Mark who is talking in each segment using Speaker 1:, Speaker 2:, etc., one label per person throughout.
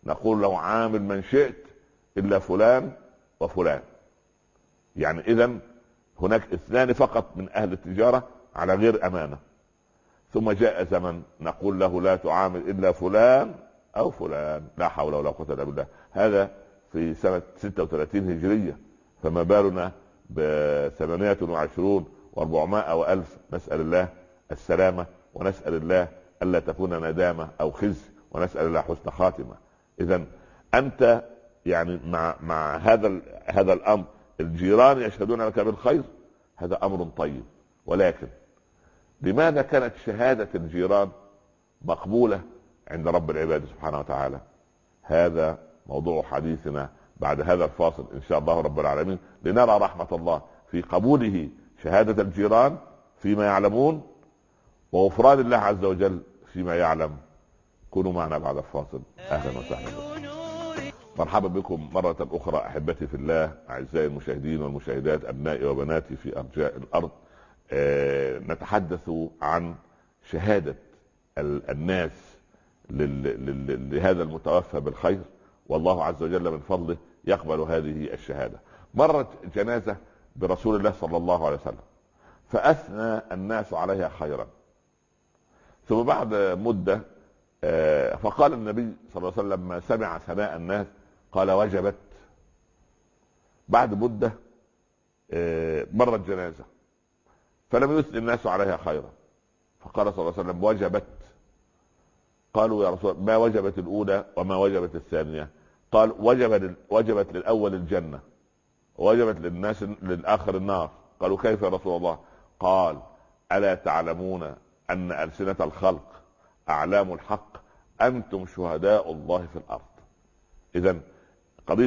Speaker 1: نقول له عامل من شئت إلا فلان وفلان. يعني إذن هناك اثنان فقط من أهل التجارة على غير أمانة. ثم جاء زمن نقول له لا تعامل إلا فلان أو فلان. لا حول ولا قوة إلا بالله. هذا في سنة 36 هجرية، فما بالنا ب 28 و400 وألف. نسأل الله السلامة، ونسأل الله ألا تكون ندامة أو خزي، ونسأل الله حسن خاتمة. إذن أنت يعني مع هذا الأمر، الجيران يشهدون لك بالخير، هذا أمر طيب. ولكن لماذا كانت شهادة الجيران مقبولة عند رب العباد سبحانه وتعالى؟ هذا موضوع حديثنا بعد هذا الفاصل إن شاء الله رب العالمين، لنرى رحمة الله في قبوله شهادة الجيران فيما يعلمون، وغفران الله عز وجل فيما يعلم. كونوا معنا بعد الفاصل. أهلا وسهلا بكم. مرحبا بكم مرة أخرى أحبتي في الله، أعزائي المشاهدين والمشاهدات، أبنائي وبناتي في أرجاء الأرض. نتحدث عن شهادة الناس لهذا المتوفى بالخير، والله عز وجل من فضله يقبل هذه الشهادة. مرت جنازة برسول الله صلى الله عليه وسلم، فأثنى الناس عليها خيرا. ثم بعد مدة فقال النبي صلى الله عليه وسلم لما سمع ثناء الناس قال وجبت. بعد مدة مرت جنازة فلم يثني الناس عليها خيرا، فقال صلى الله عليه وسلم وجبت. قالوا يا رسول الله ما وجبت الأولى وما وجبت الثانية؟ قال وجبت للأول الجنة، ووجبت للناس للآخر النار. قالوا كيف يا رسول الله؟ قال ألا تعلمون أن ألسنة الخلق أعلام الحق، أنتم شهداء الله في الأرض. إذن قضية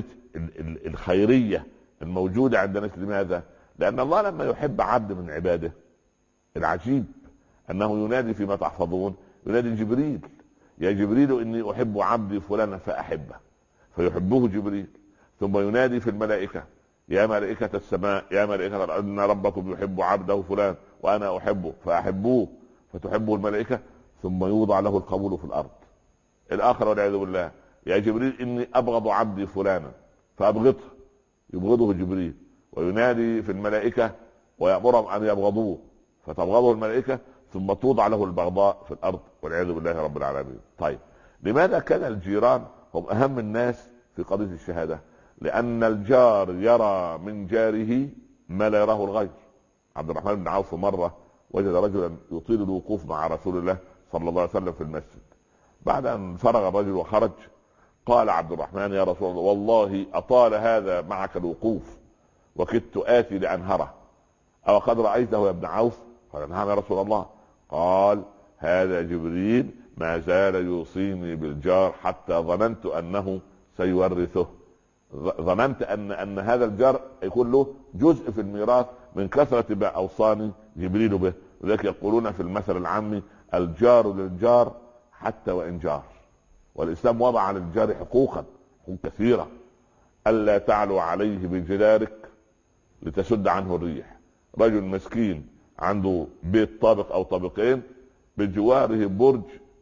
Speaker 1: الخيرية الموجودة عند الناس، لماذا؟ لأن الله لما يحب عبد من عباده، العجيب أنه ينادي فيما تحفظون، ينادي جبريل يا جبريل إني أحب عبدي فلانا فأحبه، فيحبه جبريل. ثم ينادي في الملائكة يا ملائكة السماء يا ملائكة الأرض إن ربكم يحب عبده فلان وأنا أحبه فأحبوه، فتحبه الملائكة. ثم يوضع له القبول في الأرض. الآخر والعياذ بالله يا جبريل إني أبغض عبدي فلانا فأبغضه، يبغضه جبريل، وينادي في الملائكة ويأمرهم أن يبغضوه، فتبغضه الملائكة، ثم توضع له البغضاء في الأرض والعياذ بالله رب العالمين. طيب لماذا كان الجيران هم أهم الناس في قضية الشهادة؟ لأن الجار يرى من جاره ما لا يراه الغير. عبد الرحمن بن عوف مرة وجد رجلا يطيل الوقوف مع رسول الله صلى الله عليه وسلم في المسجد. بعد أن فرغ الرجل وخرج قال عبد الرحمن يا رسول الله والله أطال هذا معك الوقوف وكدت آتي لأنهره، أو قد رأيته يا ابن عوف؟ قال نعم يا رسول الله. قال هذا جبريل ما زال يوصيني بالجار حتى ظننت أنه سيورثه. ظننت أن هذا الجار يكون له جزء في الميراث من كثرة ما أوصاني جبريل به. ولذلك يقولون في المثل العامي الجار للجار حتى وإن جار. والإسلام وضع للجار حقوق كثيرة، ألا تعلو عليه بجدارك لتسد عنه الريح. رجل مسكين عنده بيت طابق أو طابقين، بجواره برج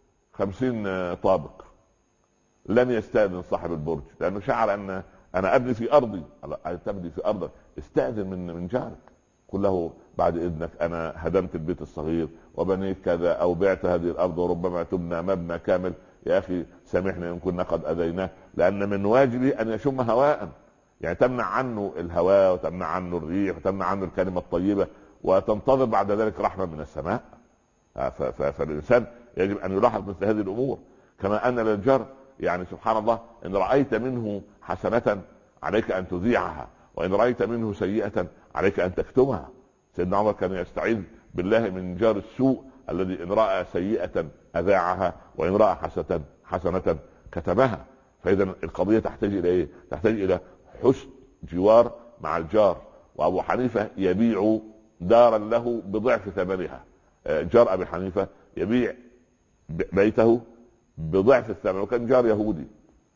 Speaker 1: 50 طابق، لم يستأذن صاحب البرج لأنه شعر أن أنا أبني في أرضي. تبني في أرضك، استأذن من جارك، قل له بعد إذنك أنا هدمت البيت الصغير وبنيت كذا، أو بعت هذه الأرض وربما تبنى مبنى كامل، يا أخي سامحني إن كنا قد أذيناه، لأن من واجبي أن يشم هواء، يعني تمنع عنه الهواء وتمنع عنه الريح وتمنع عنه الكلمة الطيبة، وتنتظر بعد ذلك رحمة من السماء. فالإنسان يجب أن يلاحظ مثل هذه الأمور. كما أن للجار يعني سبحان الله إن رأيت منه حسنة عليك أن تذيعها، وإن رأيت منه سيئة عليك أن تكتمها. سيدنا عمر كان يستعيذ بالله من جار السوء الذي إن رأى سيئة أذاعها وإن رأى حسنة كتبها. فإذا القضية تحتاج إلى إيه؟ تحتاج إلى حسن جوار مع الجار. وأبو حنيفة يبيع دارا له بضعف ثمنها. جار أبي حنيفة يبيع بيته بضعف الثمن، وكان جار يهودي.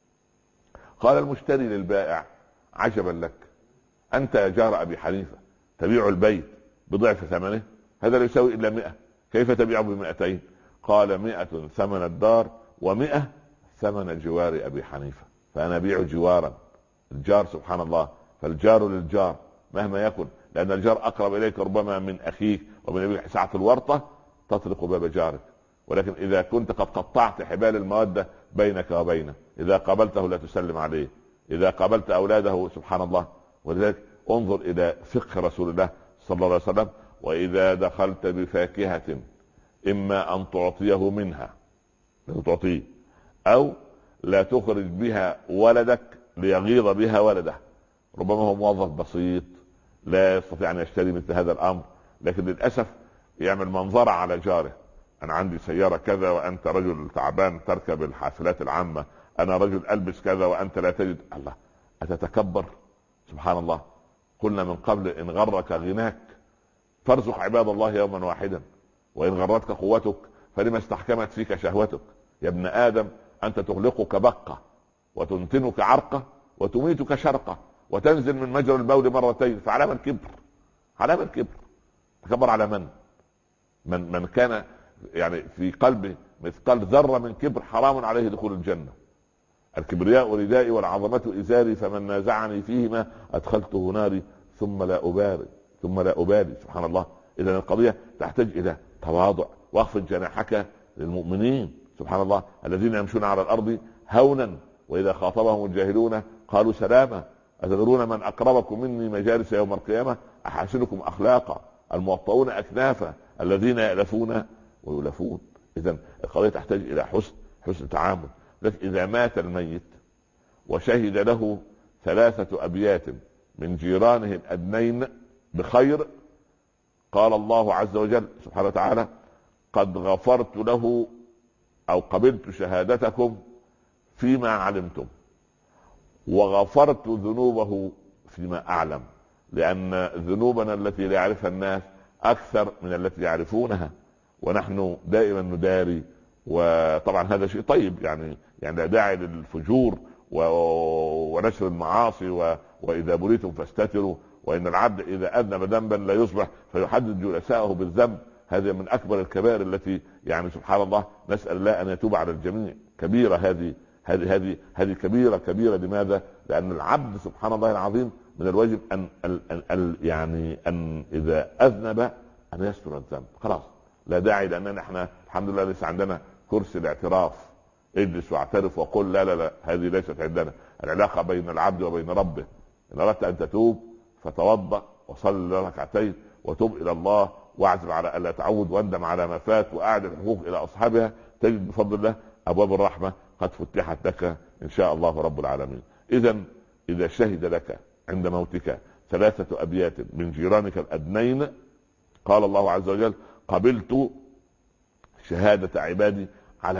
Speaker 1: قال المشتري للبائع عجبا لك، أنت يا جار أبي حنيفة تبيع البيت بضعف ثمنه، هذا لا يساوي إلا 100، كيف تبيعه ب200؟ قال 100 ثمن الدار و100 ثمن جوار ابي حنيفه، فانا ابيع جوارا. الجار سبحان الله، فالجار للجار مهما يكن، لان الجار اقرب اليك ربما من اخيك ومن ابيك. ساعه الورطه تطرق باب جارك، ولكن اذا كنت قد قطعت حبال الموده بينك وبينه، اذا قابلته لا تسلم عليه، اذا قابلت اولاده سبحان الله. ولذلك انظر الى فقه رسول الله صلى الله عليه وسلم: واذا دخلت بفاكهه اما ان تعطيه منها، لا تعطيه، او لا تخرج بها ولدك ليغيظ بها ولده. ربما هو موظف بسيط لا يستطيع ان يشتري مثل هذا الامر، لكن للاسف يعمل منظرة على جاره: انا عندي سيارة كذا وانت رجل تعبان تركب الحافلات العامة، انا رجل البس كذا وانت لا تجد. الله، اتتكبر؟ سبحان الله. قلنا من قبل: ان غرك غناك فارزق عباد الله يوما واحدا، وان غرتك قوتك فلما استحكمت فيك شهوتك. يا ابن ادم، انت تغلقك بقة وتنتنك عرقة وتميتك شرقة وتنزل من مجرى البول مرتين، فعلامة الكبر. علامة الكبر. تكبر على من كان يعني في قلبه مثقال ذرة من كبر حرام عليه دخول الجنة. الكبرياء ردائي والعظمة إزاري، فمن نازعني فيهما أدخلته ناري ثم لا أبالي. سبحان الله. إذا القضية تحتاج إلى تواضع، واخفض جناحك للمؤمنين سبحان الله الذين يمشون على الأرض هونا وإذا خاطبهم الجاهلون قالوا سلاما. أتدرون من أقربكم مني مجالس يوم القيامة؟ أحاسنكم أخلاقا، الموطؤون أكنافا، الذين يألفون ويلفون. إذا القضية تحتاج إلى حسن تعامل. لكن إذا مات الميت وشهد له 3 أبيات من جيرانه الأدنين بخير، قال الله عز وجل سبحانه وتعالى: قد غفرت له أو قبلت شهادتكم فيما علمتم، وغفرت ذنوبه فيما أعلم. لأن ذنوبنا التي لا يعرفها الناس أكثر من التي يعرفونها، ونحن دائما نداري. وطبعا هذا شيء طيب، يعني لا داعي للفجور ونشر المعاصي. وإذا بليتم فاستتروا، وإن العبد إذا أذنب ذنبا لا يصبح فيحدد جلسائه بالذنب. هذا من أكبر الكبائر التي يعني سبحان الله نسأل الله أن يتوب على الجميع. كبيرة هذه كبيرة. لماذا؟ لأن العبد سبحان الله العظيم من الواجب أن إذا أذنب أن يستر الذنب. خلاص، لا داعي، لأننا احنا الحمد لله لسه عندنا كرسي الاعتراف. اجلس واعترف وقل لا هذه ليست عندنا. العلاقة بين العبد وبين ربه. إن أردت أن تتوب فتوضأ وصل 2 ركعتين وتوب إلى الله، واعزم على ألا تعود، واندم على ما فات، وأعد الحقوق إلى أصحابها، تجد بفضل الله أبواب الرحمة قد فتحت لك إن شاء الله رب العالمين. إذا شهد لك عند موتك 3 أبيات من جيرانك الأدنين، قال الله عز وجل: قبلت شهادة عبادي على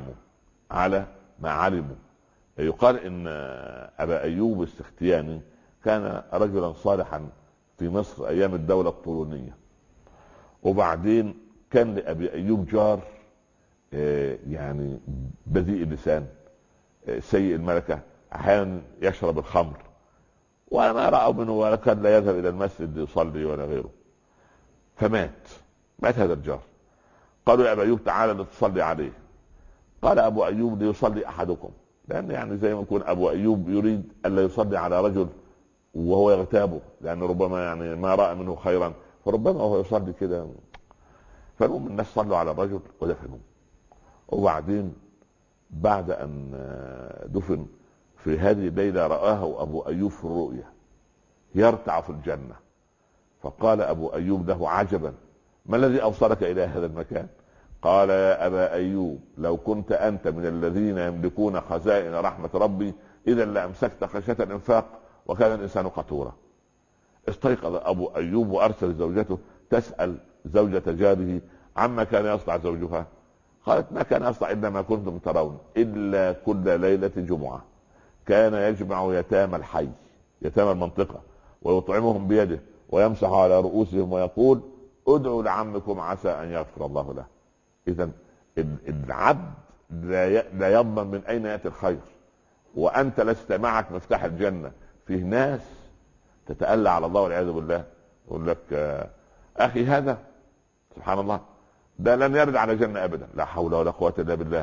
Speaker 1: ما علموا. يقال إن أبا أيوب السختياني كان رجلا صالحا في مصر أيام الدولة الطولونية، وبعدين كان لأبي أيوب جار يعني بذيء اللسان، سيء الملكة، أحيانا يشرب الخمر، وما رأوا منه ولكن لا يذهب إلى المسجد يصلي ولا غيره. فمات هذا الجار. قالوا يا أبا أيوب تعالى لتصلي عليه. قال أبو أيوب: ليصلي أحدكم. لأن يعني زي ما يكون أبو أيوب يريد ألا يصلي على رجل وهو يغتابه، لأن ربما يعني ما رأى منه خيرا، فربما هو يصلي كده. فالمهم الناس صلوا على الرجل ودفنوه. وبعدين بعد أن دفن في هذه الليلة رآه أبو أيوب في الرؤيا يرتع في الجنة. فقال أبو أيوب له: عجبا، ما الذي أوصلك إلى هذا المكان؟ قال: يا أبا أيوب، لو كنت أنت من الذين يملكون خزائن رحمة ربي إذا لأمسكت خشية الإنفاق، وكان الإنسان قتورا. استيقظ أبو أيوب وأرسل زوجته تسأل زوجة جاره عما كان يصنع زوجها. قالت: ما كان يصنع إلا ما كنتم ترون، إلا كل ليلة جمعة كان يجمع يتامى الحي، يتامى المنطقة، ويطعمهم بيده ويمسح على رؤوسهم ويقول: ادعوا لعمكم عسى أن يغفر الله له. إذن العبد لا يضمن من أين يأتي الخير، وأنت لست معك مفتاح الجنة. فيه ناس تتألى على الله والعياذ بالله، يقول لك أخي هذا سبحان الله ده لن يرد على جنة أبدا، لا حول ولا قوة إلا بالله.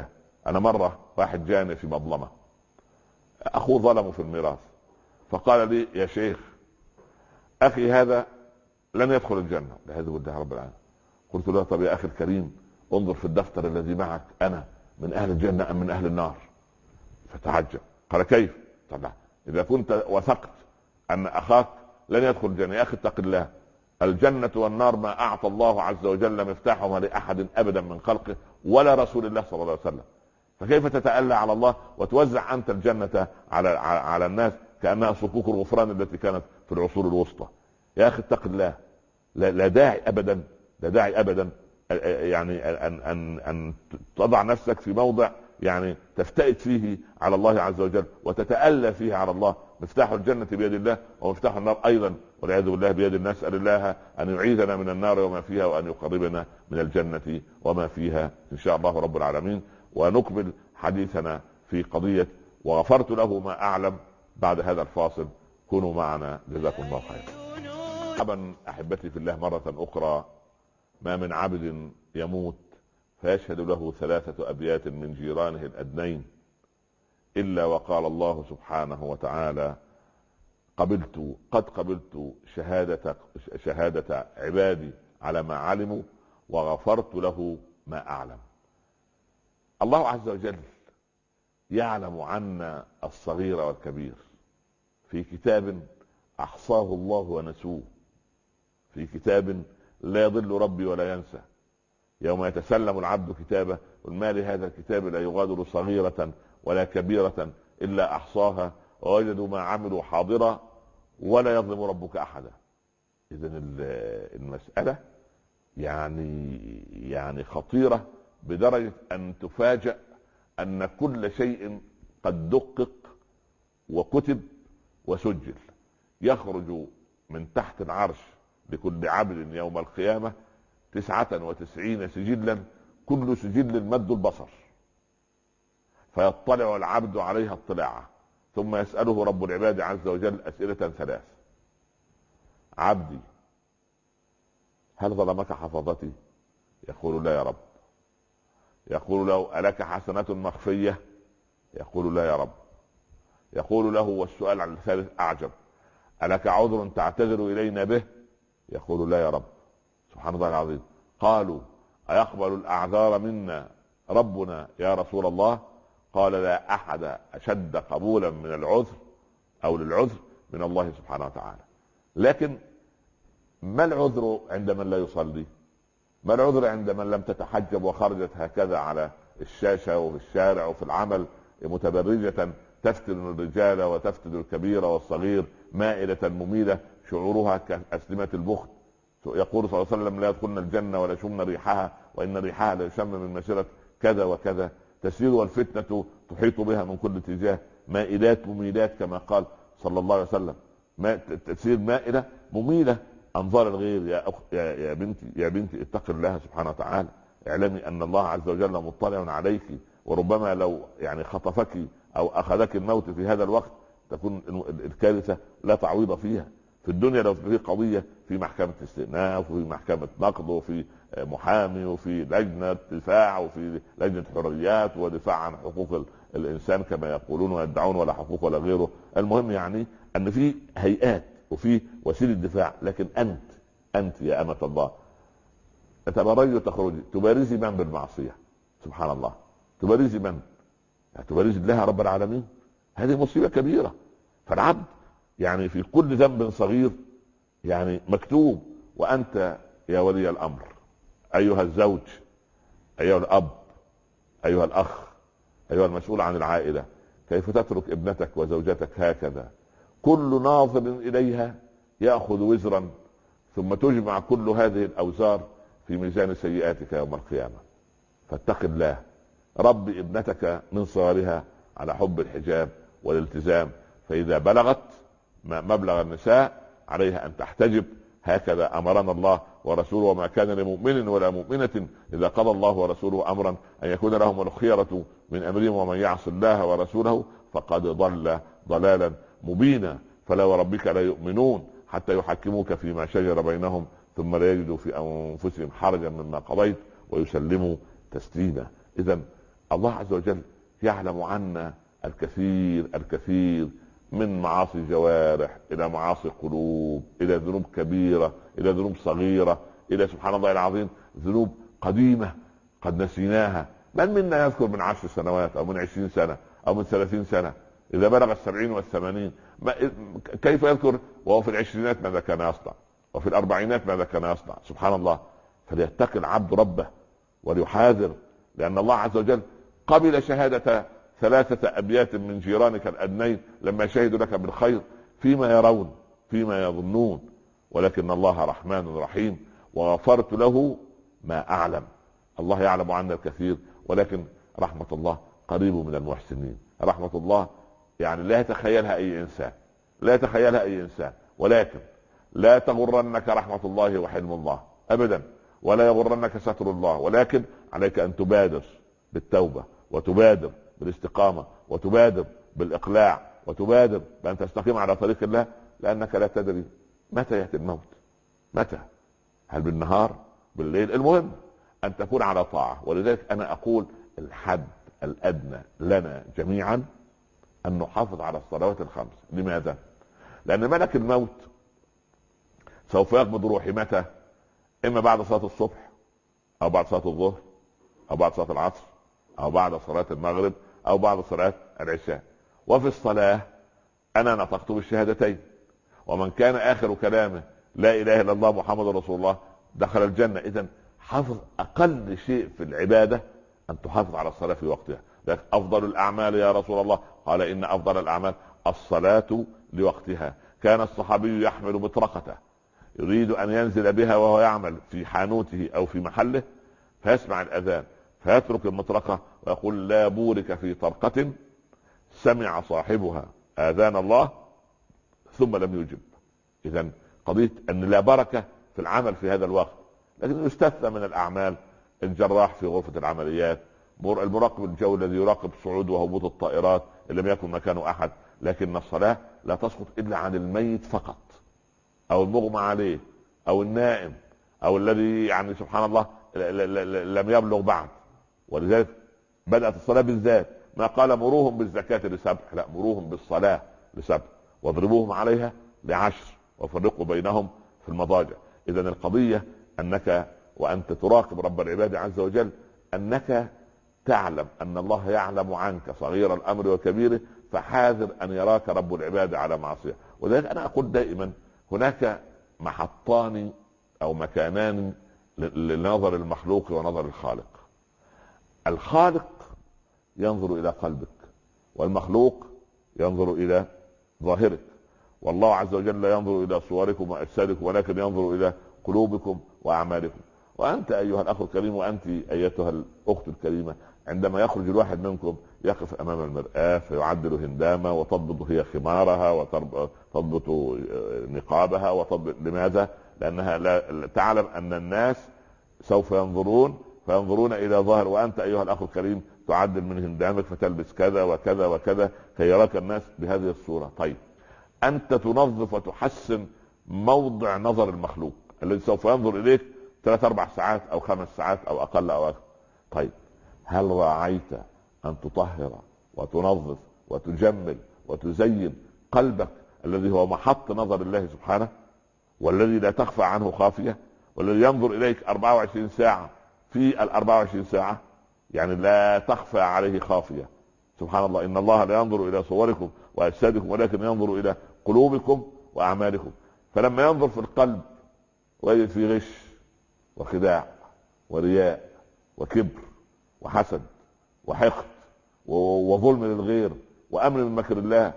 Speaker 1: انا مره واحد جاني في مظلمه، اخوه ظلمه في الميراث، فقال لي يا شيخ اخي هذا لن يدخل الجنه، والعياذ بالله رب العالمين. قلت له طب يا اخي الكريم انظر في الدفتر الذي معك، انا من اهل الجنه ام من اهل النار؟ فتعجب، قال كيف؟ طبعا اذا كنت وثقت ان اخاك لن يدخل الجنه، يا اخي اتق الله، الجنه والنار ما اعطى الله عز وجل مفتاحهما لاحد ابدا من خلقه ولا رسول الله صلى الله عليه وسلم، فكيف تتألى على الله وتوزع انت الجنه على الناس كانها صكوك الغفران التي كانت في العصور الوسطى؟ يا اخي اتق الله، لا داعي ابدا، لا داعي ابدا يعني ان تضع نفسك في موضع يعني تفتئت فيه على الله عز وجل وتتألى فيه على الله. مفتاح الجنة بيد الله ومفتاح النار ايضا والعياذ بالله بيد الناس. اسأل الله ان يعيذنا من النار وما فيها وان يقربنا من الجنة وما فيها ان شاء الله رب العالمين. ونكمل حديثنا في قضية وغفرت له ما اعلم بعد هذا الفاصل. كونوا معنا جزاكم الله خيرا. مرحبا احبتي في الله مرة اخرى. ما من عبد يموت فيشهد له 3 أبيات من جيرانه الأدنين إلا وقال الله سبحانه وتعالى قد قبلت شهادة عبادي على ما علموا وغفرت له ما أعلم. الله عز وجل يعلم عنا الصغير والكبير في كتاب أحصاه الله ونسوه، في كتاب لا يضل ربي ولا ينسى. يوم يتسلم العبد كتابه قل ما لهذا الكتاب لا يغادر صغيرة ولا كبيرة إلا أحصاها ووجدوا ما عملوا حاضرا ولا يظلم ربك أحدا. إذن المسألة يعني خطيرة بدرجة أن تفاجأ أن كل شيء قد دقق وكتب وسجل. يخرج من تحت العرش لكل عبد يوم القيامة 99 سجلا، كل سجل مد البصر، فيطلع العبد عليها اطلاعه ثم يسأله رب العباد عز وجل أسئلة 3. عبدي هل ظلمك حفظتي؟ يقول لا يا رب. يقول له ألك حسنات مخفية؟ يقول لا يا رب. يقول له والسؤال عن الثالث أعجب، ألك عذر تعتذر إلينا به؟ يقول لا يا رب. سبحان الله العظيم. قالوا أيقبل الأعذار منا ربنا يا رسول الله؟ قال لا أحد أشد قبولا من العذر أو للعذر من الله سبحانه وتعالى. لكن ما العذر عند من لا يصلي؟ ما العذر عند من لم تتحجب وخرجت هكذا على الشاشة وفي الشارع وفي العمل متبرجة تفتن الرجال وتفتن الكبير والصغير مائلة مميلة شعورها كأسلمة البخت؟ يقول صلى الله عليه وسلم لا يدخلن الجنة ولا يشمن ريحها وإن ريحها لا يشم من مسيرة كذا وكذا. تسير والفتنة تحيط بها من كل اتجاه، مائلات مميلات كما قال صلى الله عليه وسلم. تسير مائلة مميلة أنظار الغير. يا بنتي اتق الله سبحانه وتعالى، اعلمي أن الله عز وجل مطلع عليك، وربما لو خطفك أو أخذك الموت في هذا الوقت تكون الكارثة لا تعويض فيها. في الدنيا لو في قضية في محكمة استئناف وفي محكمة نقض وفي محامي وفي لجنة دفاع وفي لجنة حريات ودفاع عن حقوق الإنسان كما يقولون ويدعون ولا حقوق ولا غيره. المهم أن في هيئات وفي وسيلة دفاع، لكن أنت يا أمة الله تتبرجي وتخرجي تبارزي من بالمعصية؟ سبحان الله. تبارزي من؟ تبارزي الله رب العالمين. هذه مصيبة كبيرة. فالعبد في كل ذنب صغير مكتوب. وأنت يا ولي الأمر أيها الزوج أيها الأب أيها الأخ أيها المسؤول عن العائلة، كيف تترك ابنتك وزوجتك هكذا؟ كل ناظر إليها يأخذ وزرا ثم تجمع كل هذه الأوزار في ميزان سيئاتك يوم القيامة. فاتق الله، ربي ابنتك من صغرها على حب الحجاب والالتزام، فإذا بلغت مبلغ النساء عليها أن تحتجب. هكذا أمرنا الله ورسوله. وما كان لمؤمن ولا مؤمنة إذا قضى الله ورسوله أمرا أن يكون لهم الخيرة من أمرهم ومن يعص الله ورسوله فقد ضل ضلالا مبينا. فلا وربك لا يؤمنون حتى يحكموك فيما شجر بينهم ثم لا يجدوا في أنفسهم حرجا مما قضيت ويسلموا تسليما. إذن الله عز وجل يعلم عنا الكثير الكثير، من معاصي الجوارح الى معاصي القلوب، الى ذنوب كبيره، الى ذنوب صغيره، الى سبحان الله العظيم ذنوب قديمه قد نسيناها. من منا يذكر من 10 سنوات او من 20 سنه او من 30 سنه اذا بلغ 70 و80؟ كيف يذكر وهو في العشرينات ماذا كان يصنع، وفي الاربعينات ماذا كان يصنع؟ سبحان الله. فليتقي العبد ربه وليحاذر، لان الله عز وجل قبل شهادة 3 أبيات من جيرانك الأدنين لما شهدوا لك بالخير فيما يرون فيما يظنون، ولكن الله رحمن رحيم وغفرت له ما أعلم. الله يعلم عنا الكثير، ولكن رحمة الله قريب من المحسنين. رحمة الله يعني لا يتخيلها أي إنسان، لا يتخيلها أي إنسان، ولكن لا تغرنك رحمة الله وحلم الله أبدا، ولا يغرنك ستر الله، ولكن عليك أن تبادر بالتوبة، وتبادر بالاستقامة، وتبادر بالإقلاع، وتبادر بأن تستقيم على طريق الله، لأنك لا تدري متى يأتي الموت. متى؟ هل بالنهار؟ بالليل؟ المهم أن تكون على طاعة. ولذلك أنا أقول الحد الأدنى لنا جميعا أن نحافظ على الصلوات الخمس. لماذا؟ لأن ملك الموت سوف يقبض روحي متى؟ إما بعد صلاة الصبح، أو بعد صلاة الظهر، أو بعد صلاة العصر، أو بعد صلاة المغرب، أو بعد صلاة العشاء. وفي الصلاة أنا نطقت بالشهادتين، ومن كان آخر كلامه لا إله إلا الله محمد رسول الله دخل الجنة. إذن حافظ أقل شيء في العبادة أن تحافظ على الصلاة في وقتها. لكن أفضل الأعمال يا رسول الله؟ قال إن أفضل الأعمال الصلاة لوقتها. كان الصحابي يحمل مطرقته يريد أن ينزل بها وهو يعمل في حانوته أو في محله، فيسمع الأذان فيترك المطرقة ويقول لا بورك في طرقة سمع صاحبها آذان الله ثم لم يجب. إذن قضية أن لا بركة في العمل في هذا الوقت. لكن يستثنى من الأعمال الجراح في غرفة العمليات، المراقب الجو الذي يراقب صعود وهبوط الطائرات اللي لم يكن مكانه أحد. لكن الصلاة لا تسقط إلا عن الميت فقط، أو المغمى عليه، أو النائم، أو الذي يعني سبحان الله لم يبلغ بعد. ولذلك بدأت الصلاة بالذات، ما قال مروهم بالزكاة لسبع، لا، مروهم بالصلاة لسبع، واضربوهم عليها ل10، وفرقوا بينهم في المضاجع. إذا القضية أنك وأنت تراقب رب العباد عز وجل أنك تعلم أن الله يعلم عنك صغير الأمر وكبيره، فحاذر أن يراك رب العباد على معصية. ولذلك أنا أقول دائما هناك محطان أو مكانان لنظر المخلوق ونظر الخالق. الخالق ينظر إلى قلبك، والمخلوق ينظر إلى ظاهرك. والله عز وجل لا ينظر إلى صوركم وأجسادكم، ولكن ينظر إلى قلوبكم وأعمالكم. وأنت أيها الأخ الكريم، وأنت أيتها الأخت الكريمة، عندما يخرج الواحد منكم يقف أمام المرآة فيعدل هندامة وتضبط هي خمارها وتضبط نقابها وتضبط. لماذا؟ لأنها لا تعلم أن الناس سوف فينظرون إلى ظاهر. وأنت أيها الأخ الكريم تعدل من هندامك فتلبس كذا وكذا وكذا كي يراك الناس بهذه الصورة. طيب أنت تنظف وتحسن موضع نظر المخلوق الذي سوف ينظر إليك 3-4 ساعات أو 5 ساعات أو أقل أو أكثر. طيب هل راعيت أن تطهر وتنظف وتجمل وتزين قلبك الذي هو محط نظر الله سبحانه، والذي لا تخفى عنه خافية، والذي ينظر إليك 24 ساعة في 24 ساعة، يعني لا تخفى عليه خافية. سبحان الله، إن الله لا ينظر إلى صوركم وأجسادكم ولكن ينظر إلى قلوبكم وأعمالكم. فلما ينظر في القلب ويجد في غش وخداع ورياء وكبر وحسد وحقد وظلم للغير وأمن من مكر الله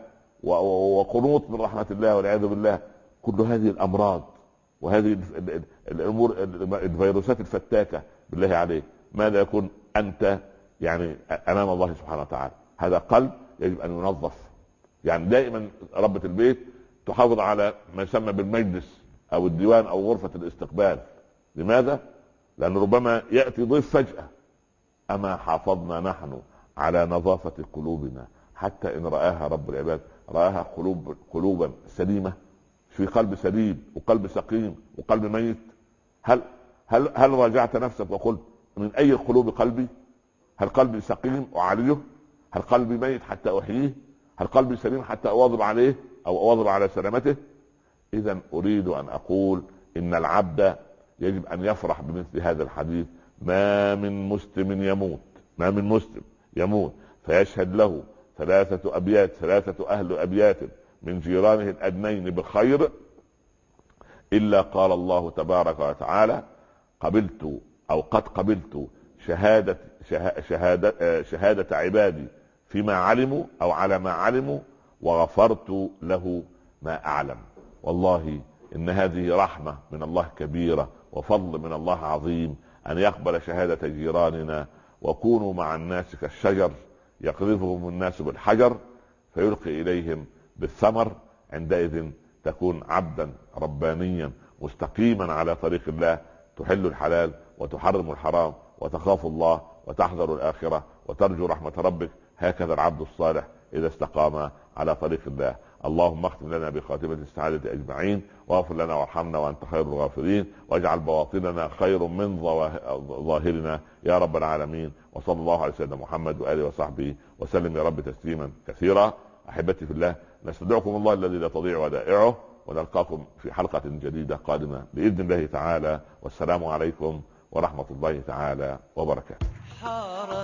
Speaker 1: وقنوط من رحمة الله والعياذ بالله، كل هذه الأمراض وهذه الأمور الفيروسات الفتاكة بالله عليك، ماذا يكون أنت يعني أمام الله سبحانه وتعالى؟ هذا قلب يجب أن ينظف. يعني دائما ربة البيت تحافظ على ما يسمى بالمجلس أو الديوان أو غرفة الاستقبال. لماذا؟ لأن ربما يأتي ضيف فجأة. أما حافظنا نحن على نظافة قلوبنا حتى إن رآها رب العباد رآها قلوبا سليمة؟ في قلب سليم وقلب سقيم وقلب ميت. هل راجعت نفسك وقلت من أي القلوب قلبي؟ هل قلبي سقيم اعالجه؟ هل قلبي ميت حتى احييه؟ هل قلبي سليم حتى اواظب عليه او اواظب على سلامته؟ اذا اريد ان اقول ان العبد يجب ان يفرح بمثل هذا الحديث. ما من مسلم يموت، ما من مسلم يموت فيشهد له 3 أبيات، 3 أهل أبيات من جيرانه الأدنين بالخير، إلا قال الله تبارك وتعالى: قبلت أو قد قبلت شهادة عبادي فيما علموا أو على ما علموا، وغفرت له ما أعلم. والله إن هذه رحمة من الله كبيرة وفضل من الله عظيم أن يقبل شهادة جيراننا. وكونوا مع الناس كالشجر يقذفهم الناس بالحجر فيلقي إليهم بالثمر. عندئذ تكون عبدا ربانيا مستقيما على طريق الله، تحل الحلال وتحرم الحرام وتخاف الله وتحذر الآخرة وترجو رحمة ربك. هكذا العبد الصالح إذا استقام على طريق الله. اللهم اختم لنا بخاتمة السعادة أجمعين، واغفر لنا وارحمنا وأنت خير الغافرين، واجعل بواطننا خير من ظاهرنا يا رب العالمين. وصلى الله على سيدنا محمد وآله وصحبه وسلم يا رب تسليما كثيرا. أحبتي في الله، نستودعكم الله الذي لا تضيع ودائعه، ونلقاكم في حلقة جديدة قادمة بإذن الله تعالى. والسلام عليكم ورحمة الله تعالى وبركاته.